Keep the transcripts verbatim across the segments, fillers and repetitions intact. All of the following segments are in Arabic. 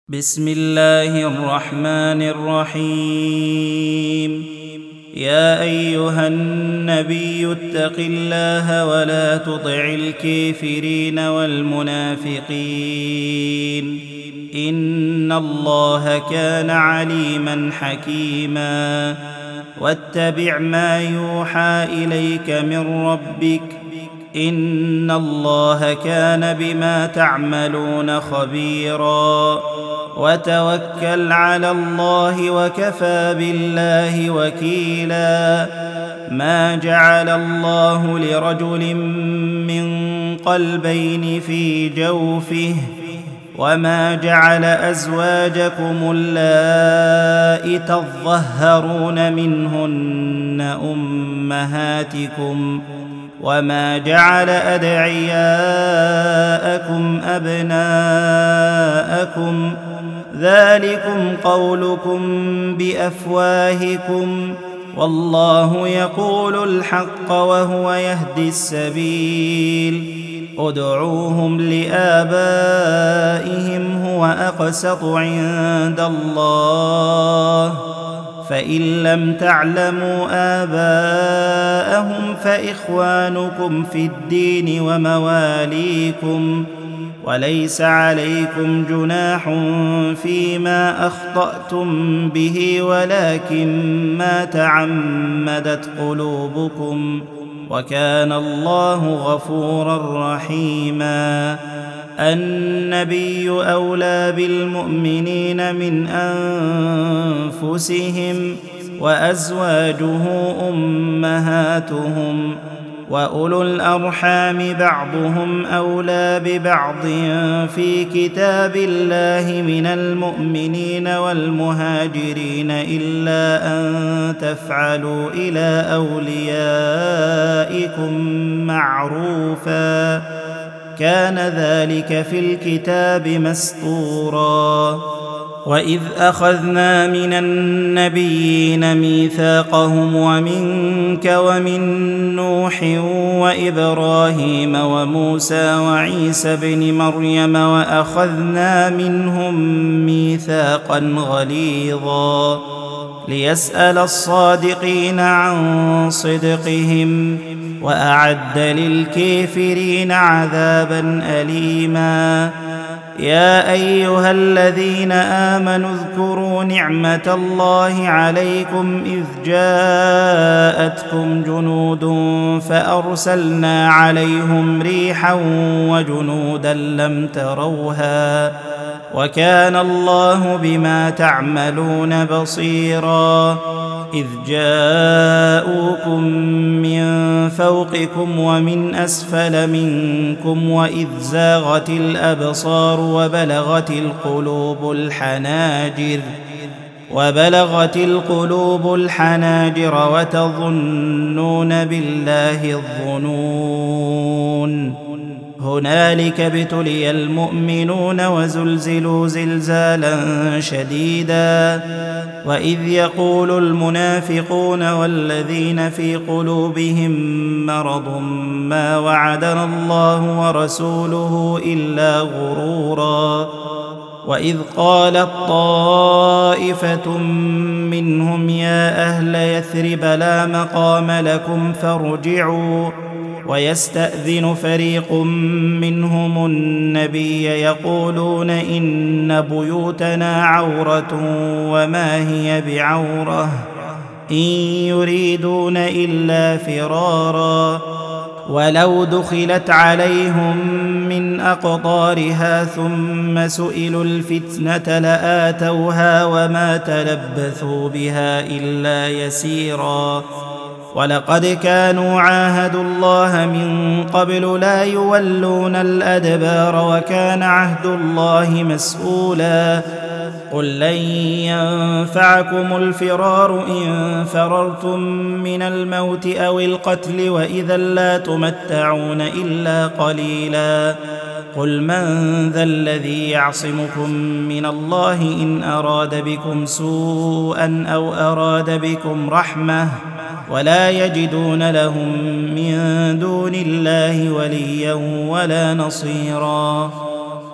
بسم الله الرحمن الرحيم. يا أيها النبي اتق الله ولا تطع الكافرين والمنافقين إن الله كان عليما حكيما. واتبع ما يوحى إليك من ربك إن الله كان بما تعملون خبيرا. وتوكل على الله وكفى بالله وكيلا. ما جعل الله لرجل من قلبين في جوفه وما جعل أزواجكم اللائي تظهرون منهن أمهاتكم وما جعل أدعياءكم أبناءكم ذلكم قولكم بأفواهكم والله يقول الحق وهو يهدي السبيل. ادعوهم لآبائهم هو أقسط عند الله فإن لم تعلموا آباءهم فإخوانكم في الدين ومواليكم وليس عليكم جناح فيما أخطأتم به ولكن ما تعمدت قلوبكم وكان الله غفورا رحيما. النبي أولى بالمؤمنين من أنفسهم وأزواجه أمهاتهم وأولو الأرحام بعضهم أولى ببعض في كتاب الله من المؤمنين والمهاجرين إلا أن تفعلوا إلى أوليائكم معروفا كان ذلك في الكتاب مسطورا. وإذ أخذنا من النبيين ميثاقهم ومنك ومن نوح وإبراهيم وموسى وعيسى بن مريم وأخذنا منهم ميثاقا غليظا ليسأل الصادقين عن صدقهم وأعد للكافرين عذابا أليما. يا أيها الذين آمنوا اذكروا نعمة الله عليكم إذ جاءتكم جنود فأرسلنا عليهم ريحا وجنودا لم تروها وكان الله بما تعملون بصيرا. إذ جاءوكم من فوقكم ومن أسفل منكم وإذ زاغت الأبصار وبلغت القلوب الحناجر وبلغت القلوب الحناجر وتظنون بالله الظنون. هنالك ابتلي المؤمنون وزلزلوا زلزالا شديدا. وإذ يقول المنافقون والذين في قلوبهم مرض ما وعدنا الله ورسوله إلا غرورا. وإذ قالت طائفة منهم يا أهل يثرب لا مقام لكم فارجعوا ويستأذن فريق منهم النبي يقولون إن بيوتنا عورة وما هي بعورة إن يريدون إلا فرارا. ولو دخلت عليهم من أقطارها ثم سئلوا الفتنة لآتوها وما تلبثوا بها إلا يسيرا. ولقد كانوا عاهدوا الله من قبل لا يولون الأدبار وكان عهد الله مسؤولا. قل لن ينفعكم الفرار إن فررتم من الموت أو القتل وإذا لا تمتعون إلا قليلا. قل من ذا الذي يعصمكم من الله إن أراد بكم سوءا أو أراد بكم رحمة ولا يجدون لهم من دون الله وليا ولا نصيرا.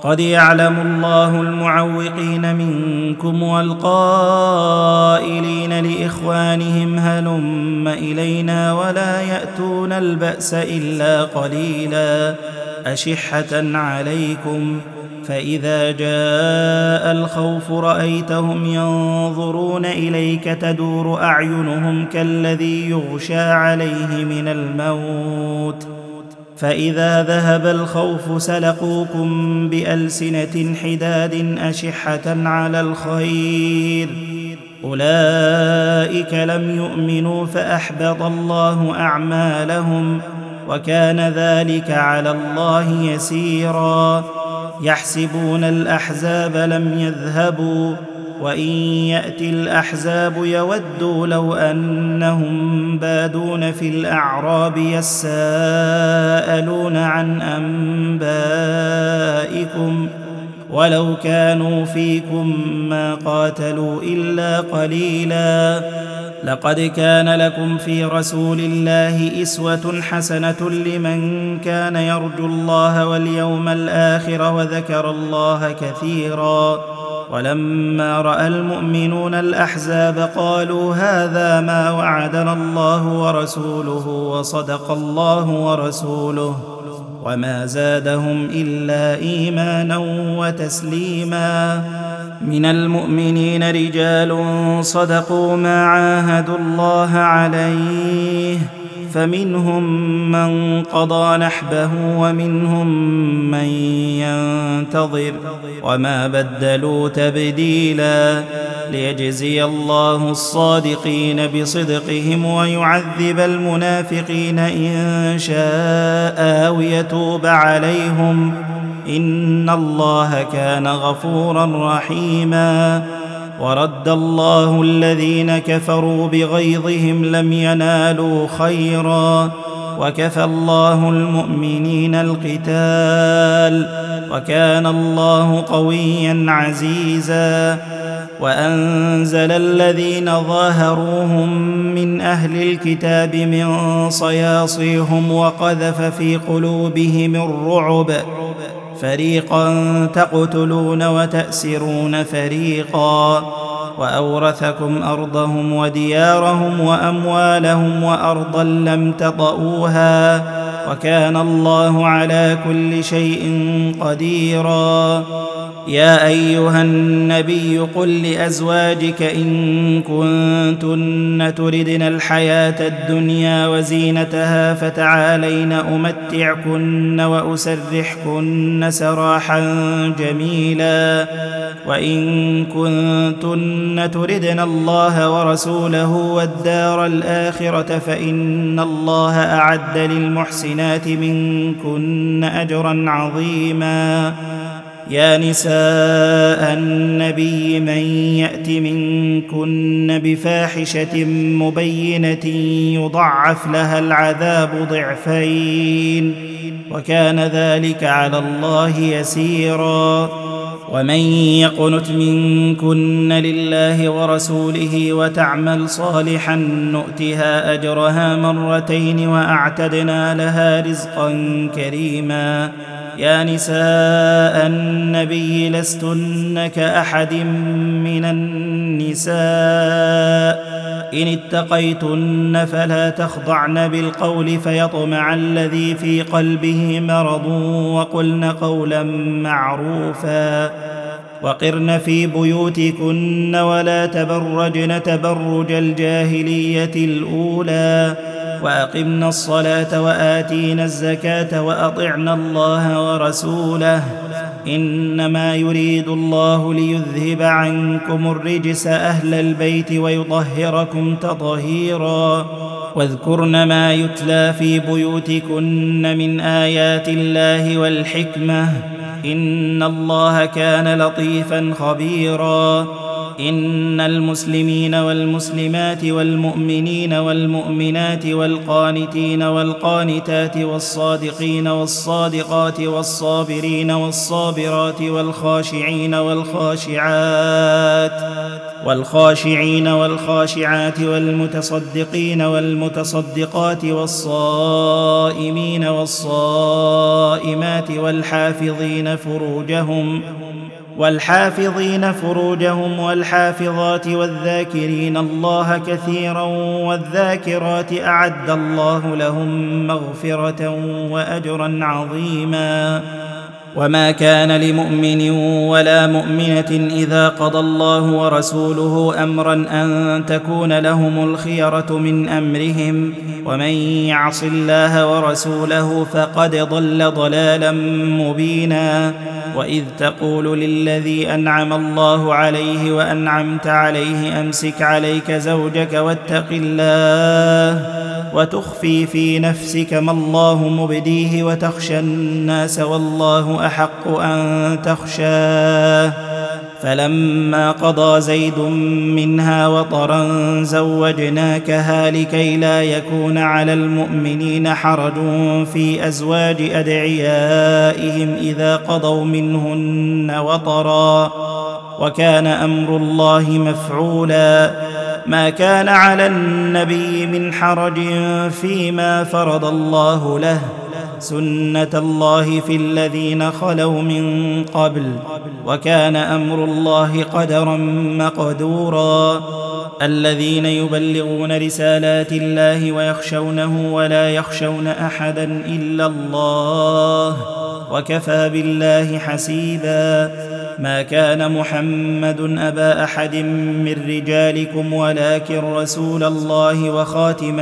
قد يعلم الله المعوقين منكم والقائلين لإخوانهم هلم إلينا ولا يأتون البأس إلا قليلا أشحة عليكم فإذا جاء الخوف رأيتهم ينظرون إليك تدور أعينهم كالذي يغشى عليه من الموت فإذا ذهب الخوف سلقوكم بألسنة حداد أشحة على الخير أولئك لم يؤمنوا فأحبط الله أعمالهم وكان ذلك على الله يسيرا يحسبون الأحزاب لم يذهبوا وإن يأتي الأحزاب يودوا لو أنهم بادون في الأعراب يساءلون عن أنبائكم ولو كانوا فيكم ما قاتلوا إلا قليلا لقد كان لكم في رسول الله أسوة حسنة لمن كان يرجو الله واليوم الآخر وذكر الله كثيرا ولما رأى المؤمنون الأحزاب قالوا هذا ما وعدنا الله ورسوله وصدق الله ورسوله وما زادهم إلا إيمانا وتسليما من المؤمنين رجال صدقوا ما عاهدوا الله عليه فمنهم من قضى نحبه ومنهم من ينتظر وما بدلوا تبديلا ليجزي الله الصادقين بصدقهم ويعذب المنافقين إن شاء أو يتوب عليهم إن الله كان غفورا رحيما ورد الله الذين كفروا بغيظهم لم ينالوا خيرا وكفى الله المؤمنين القتال وكان الله قويا عزيزا وأنزل الذين ظاهروهم من أهل الكتاب من صياصيهم وقذف في قلوبهم الرعب فريقا تقتلون وتأسرون فريقا وأورثكم أرضهم وديارهم وأموالهم وأرضا لم تطئوها وكان الله على كل شيء قديرا يا أيها النبي قل لأزواجك إن كنتن تردن الحياة الدنيا وزينتها فتعالين أمتعكن وأسرحكن سراحا جميلا وإن كنتن تردن الله ورسوله والدار الآخرة فإن الله أعد للمحسنات منكن أجرا عظيما يا نساء النبي من يأت منكن بفاحشة مبينة يضعف لها العذاب ضعفين وكان ذلك على الله يسيرا ومن يقنت منكن لله ورسوله وتعمل صالحا نؤتها أجرها مرتين وأعتدنا لها رزقا كريما يا نساء النبي لستن كأحد من النساء إن اتقيتن فلا تخضعن بالقول فيطمع الذي في قلبه مرض وقلن قولا معروفا وقرن في بيوتكن ولا تبرجن تبرج الجاهلية الأولى وأقمنا الصلاة وآتينا الزكاة وأطعنا الله ورسوله إنما يريد الله ليذهب عنكم الرجس أهل البيت ويطهركم تطهيرا واذكرن ما يتلى في بيوتكن من آيات الله والحكمة إن الله كان لطيفا خبيرا إن المسلمين والمسلمات والمؤمنين والمؤمنات والقانتين والقانتات والصادقين والصادقات والصابرين والصابرات والخاشعين والخاشعات والخاشعين والخاشعات والمتصدقين والمتصدقات والصائمين والصائمات والحافظين فروجهم والحافظين فروجهم والحافظات والذاكرين الله كثيرا والذاكرات أعد الله لهم مغفرة وأجرا عظيما. وما كان لمؤمن ولا مؤمنة إذا قضى الله ورسوله أمرا أن تكون لهم الخيرة من أمرهم ومن يعص الله ورسوله فقد ضل ضلالا مبينا. وإذ تقول للذي أنعم الله عليه وأنعمت عليه أمسك عليك زوجك واتق الله وتخفي في نفسك ما الله مبديه وتخشى الناس والله أحق أن تخشاه. فلما قضى زيد منها وطرا زوجناكها لكي لا يكون على المؤمنين حرج في أزواج أدعيائهم إذا قضوا منهن وطرا وكان أمر الله مفعولا. ما كان على النبي من حرج فيما فرض الله له سنة الله في الذين خلوا من قبل وكان أمر الله قدرا مقدورا. الذين يبلغون رسالات الله ويخشونه ولا يخشون أحدا إلا الله وكفى بالله حسيبا. ما كان محمد أبا أحد من رجالكم ولكن رسول الله وخاتم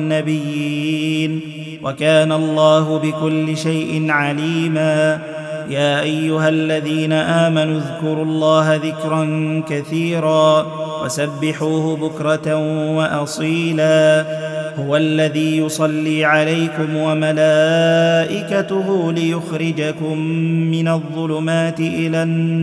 النبيين وكان الله بكل شيء عليما. يا أيها الذين آمنوا اذكروا الله ذكرا كثيرا وسبحوه بكرة وأصيلا. هو الذي يصلي عليكم وملائكته ليخرجكم من الظلمات إلى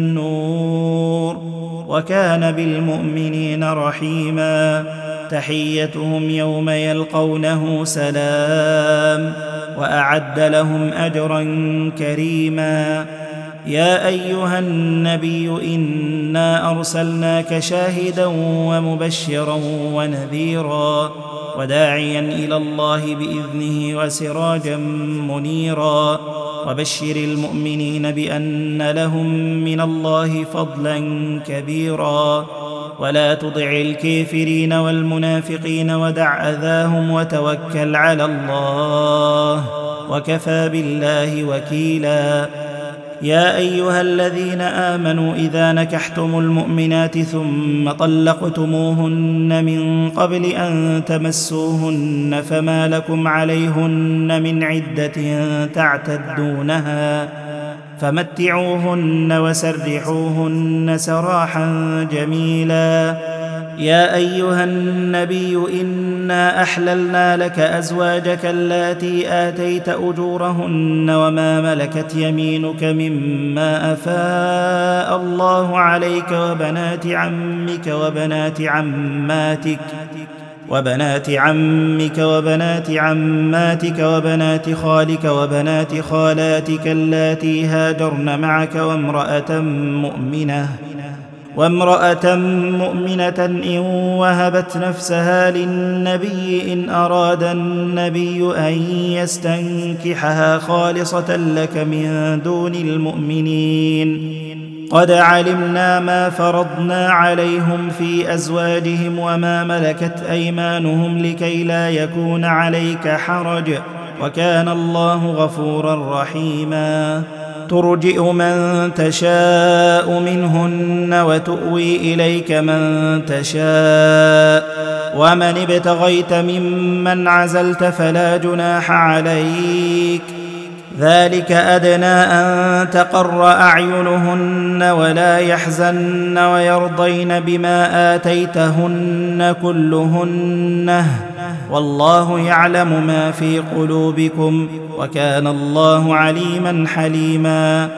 النور وكان بالمؤمنين رحيما. تحيتهم يوم يلقونه سلام وأعد لهم أجرا كريما. يا أيها النبي إنا أرسلناك شاهدا ومبشرا ونذيرا وداعيا إلى الله بإذنه وسراجا منيرا. وبشر المؤمنين بأن لهم من الله فضلا كبيرا. ولا تطع الكافرين والمنافقين ودع أذاهم وتوكل على الله وكفى بالله وكيلا. يا أيها الذين آمنوا إذا نكحتم المؤمنات ثم طلقتموهن من قبل أن تمسوهن فما لكم عليهن من عدة تعتدونها فمتعوهن وسرحوهن سراحا جميلا. يا أيها النبي إنا أحللنا لك أزواجك اللاتي آتيت أجورهن وما ملكت يمينك مما أفاء الله عليك وبنات عمك وبنات عماتك وبنات عمك وبنات عماتك وبنات خالك وبنات خالاتك اللاتي هاجرن معك وامرأة مؤمنة وامرأة مؤمنة إن وهبت نفسها للنبي إن أراد النبي أن يستنكحها خالصة لك من دون المؤمنين. قد علمنا ما فرضنا عليهم في أزواجهم وما ملكت أيمانهم لكي لا يكون عليك حرج وكان الله غفورا رحيما. ترجئ من تشاء منهن وتؤوي إليك من تشاء ومن ابتغيت ممن عزلت فلا جناح عليك ذلك أدنى أن تقر أعينهن ولا يحزن ويرضين بما آتيتهن كلهن والله يعلم ما في قلوبكم وكان الله عليما حليما.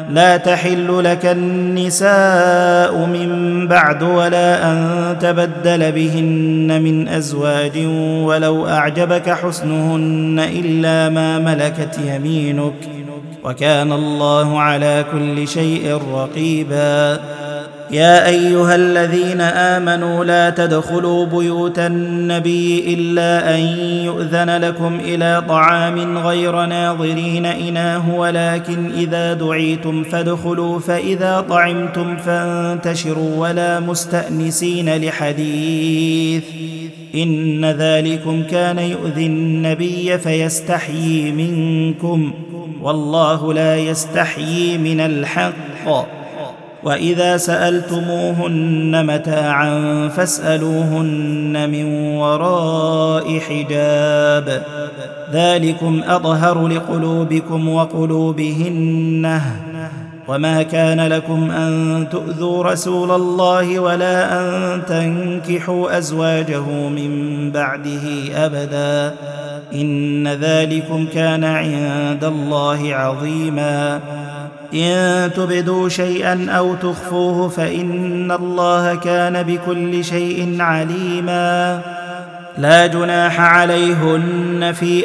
لا تحل لك النساء من بعد ولا أن تبدل بهن من أزواج ولو أعجبك حسنهن إلا ما ملكت يمينك وكان الله على كل شيء رقيبا. يا أيها الذين آمنوا لا تدخلوا بيوت النبي إلا أن يؤذن لكم إلى طعام غير ناظرين إناه ولكن إذا دعيتم فادخلوا فإذا طعمتم فانتشروا ولا مستأنسين لحديث إن ذلكم كان يؤذي النبي فيستحيي منكم والله لا يستحيي من الحق. وإذا سألتموهن متاعا فاسألوهن من وراء حجاب ذلكم أطهر لقلوبكم وقلوبهن. وما كان لكم أن تؤذوا رسول الله ولا أن تنكحوا أزواجه من بعده أبدا إن ذلكم كان عند الله عظيما. إن تبدوا شيئا أو تخفوه فإن الله كان بكل شيء عليما. لا جناح عليهن في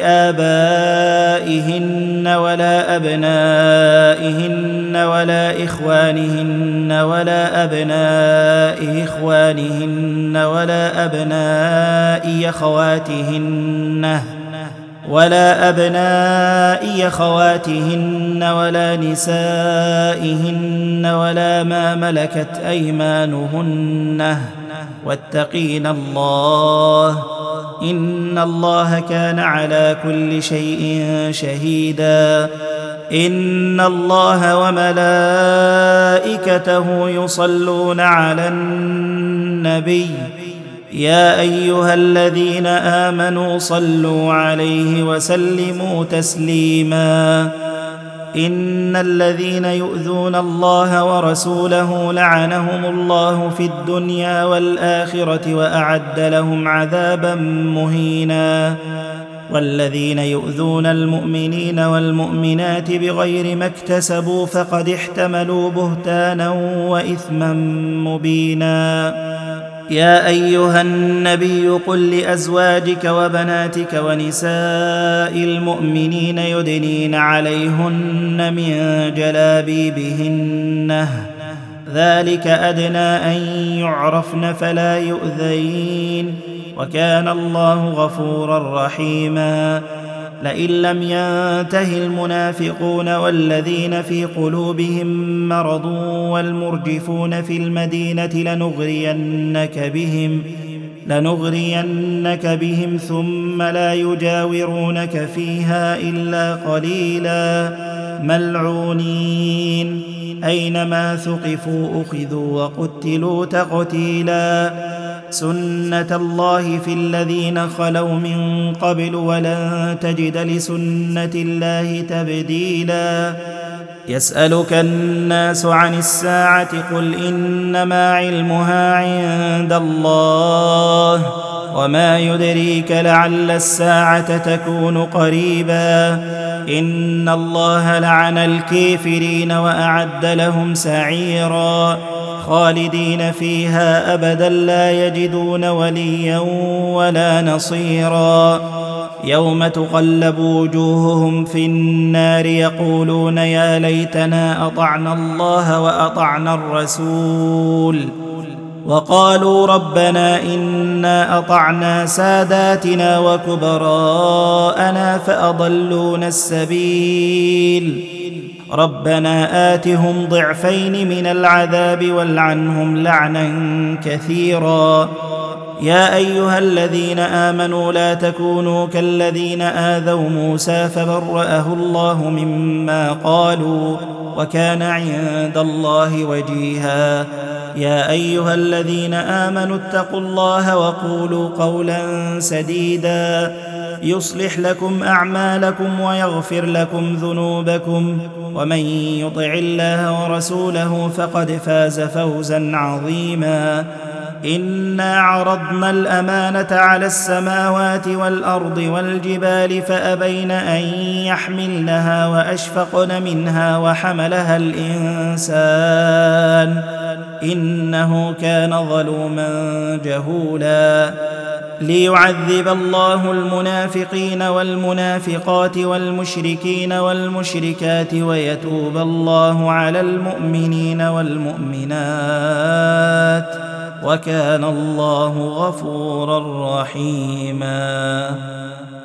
آبائهن ولا أبنائهن ولا إخوانهن ولا أبناء إخوانهن ولا أبناء أخواتهن ولا أبناء خواتهن ولا نسائهن ولا ما ملكت أيمانهن واتقين الله إن الله كان على كل شيء شهيدا. إن الله وملائكته يصلون على النبي يا أيها الذين آمنوا صلوا عليه وسلموا تسليما. إن الذين يؤذون الله ورسوله لعنهم الله في الدنيا والآخرة وأعد لهم عذابا مهينا. والذين يؤذون المؤمنين والمؤمنات بغير ما اكتسبوا فقد احتملوا بهتانا وإثما مبينا. يا أيها النبي قل لأزواجك وبناتك ونساء المؤمنين يدنين عليهن من جلابيبهن ذلك أدنى أن يعرفن فلا يؤذين وكان الله غفورا رحيما. لئن لم ينته المنافقون والذين في قلوبهم مرض والمرجفون في المدينة لنغرينك بهم لنغرينك بهم ثم لا يجاورونك فيها إلا قليلا ملعونين أينما ثقفوا أخذوا وقتلوا تقتيلا. سنة الله في الذين خلوا من قبل ولن تجد لسنة الله تبديلا. يسألك الناس عن الساعة قل إنما علمها عند الله وما يدريك لعل الساعة تكون قريبا. إن الله لعن الكافرين وأعد لهم سعيرا خالدين فيها أبدا لا يجدون وليا ولا نصيرا. يوم تقلب وجوههم في النار يقولون يا ليتنا أطعنا الله وأطعنا الرسول وقالوا ربنا إنا أطعنا ساداتنا وكبراءنا فأضلونا السبيل ربنا آتهم ضعفين من العذاب والعنهم لعنا كثيرا. يا أيها الذين آمنوا لا تكونوا كالذين آذوا موسى فبرأه الله مما قالوا وكان عند الله وجيها. يا أيها الذين آمنوا اتقوا الله وقولوا قولا سديدا يصلح لكم أعمالكم ويغفر لكم ذنوبكم ومن يطع الله ورسوله فقد فاز فوزا عظيما. إنا عرضنا الأمانة على السماوات والأرض والجبال فأبين أن يحملنها وأشفقن منها وحملها الإنسان إنه كان ظلوما جهولا ليعذب الله المنافقين والمنافقات والمشركين والمشركات ويتوب الله على المؤمنين والمؤمنات وكان الله غفورا رحيما.